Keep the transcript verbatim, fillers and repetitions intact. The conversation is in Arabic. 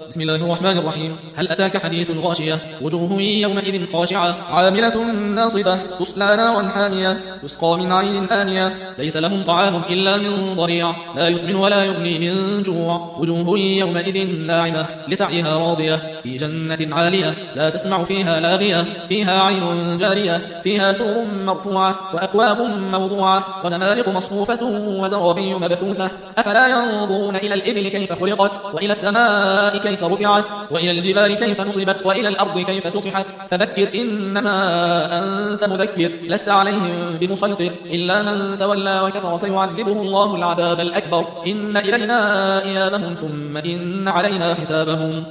بسم الله الرحمن الرحيم. هل أتاك حديث الغاشية؟ وجوه يومئذ خاشعة عاملة ناصبة تصلى نارا حامية تسقى من عين آنية ليس لهم طعام إلا من ضريع لا يسمن ولا يغني من جوع وجوه يومئذ ناعمة لسعيها راضية في جنة عالية لا تسمع فيها لاغية فيها عين جارية فيها سور مرفوعة وأكواب موضوعة ونمارق مصفوفة وزرابي مبثوثة أفلا ينظرون إلى الإبل كيف خلقت وإلى السماء كيف رفعت وإلى الجبال كيف نصبت وإلى الأرض كيف سطحت فذكر إنما أنت مذكر لست عليهم بمسيطر إلا من تولى وكفر فيعذبه الله العذاب الأكبر إن إلينا إيابهم ثم إن علينا حسابهم.